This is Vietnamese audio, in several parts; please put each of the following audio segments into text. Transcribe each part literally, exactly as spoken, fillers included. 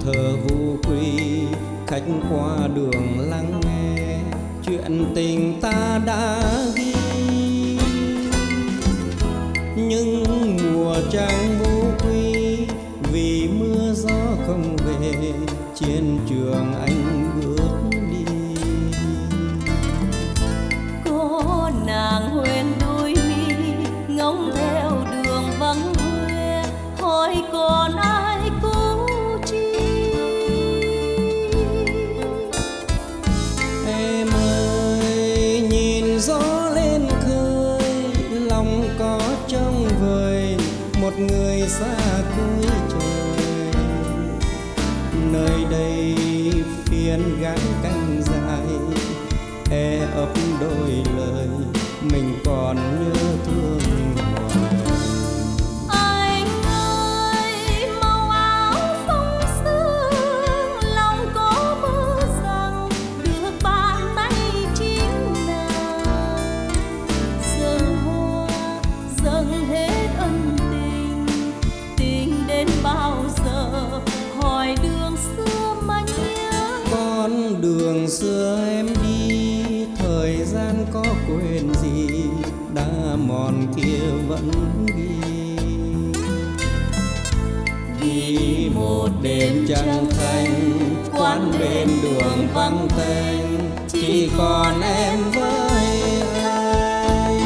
thờ vu quy, khách qua đường lắng nghe chuyện tình ta đã ghi. Nhưng mùa trăng vu quy, vì mưa gió không về, trên trường anh bước đi. Có nàng hoen đôi mi ngóng theo đường vắng hoe, hỏi còn ai cố chi. Em ơi nhìn gió lên khơi, lòng có trông vời một người xa cuối trời. Nơi đây phiên gán canh dài, e ấp đôi lời mình còn nhớ thương hoài. Anh ơi màu áo phong sương, lòng có mơ rằng được bàn tay chính nàng. Dâng hoa dâng hết ân tình, tình đến bao giờ hỏi đường xưa mà nhớ. Con đường xưa em đi, thời gian có quên gì, đã mòn kia vẫn ghi. Ghi một đêm trăng thanh, quán bên đường vắng tênh, chỉ còn em với anh.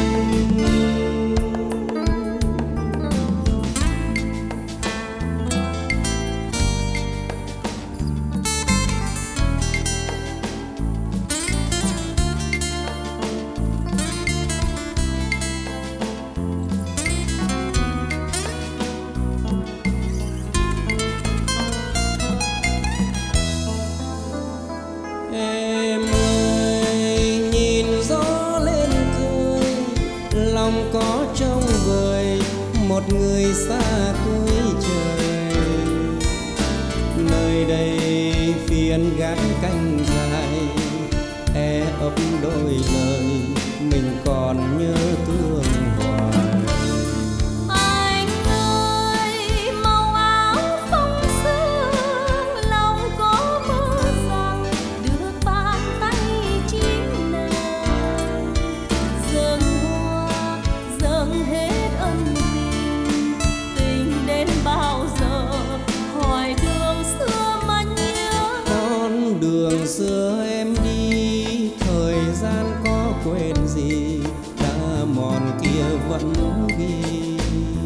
Em ơi nhìn gió lên khơi, lòng có trông vời một người xa cuối trời. Nơi đây phiên gán canh dài, e ấp đôi lời mình còn nhớ thương hoài. Anh ơi màu áo phong sương, lòng có mơ rằng được bàn tay chính nàng. Dâng hoa dâng hết ân tình, tình đến bao giờ hỏi đường xưa mà nhớ. Con đường xưa em đi, thời gian có quên gì, đã mòn kia vẫn ghi.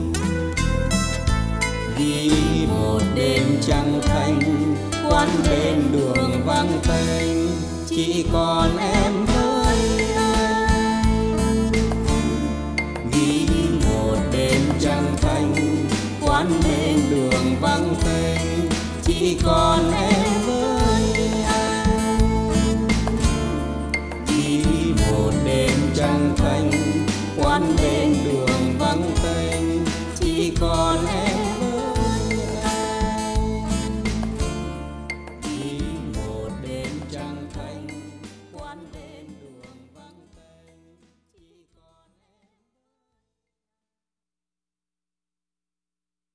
Ghi một đêm trăng thanh, quán bên đường vắng tênh, chỉ còn em với anh. Ghi một đêm trăng thanh, quán bên đường vắng tênh, chỉ còn em với anh. Ghi một đêm trăng thanh, quán bên đường vắng tênh, chỉ còn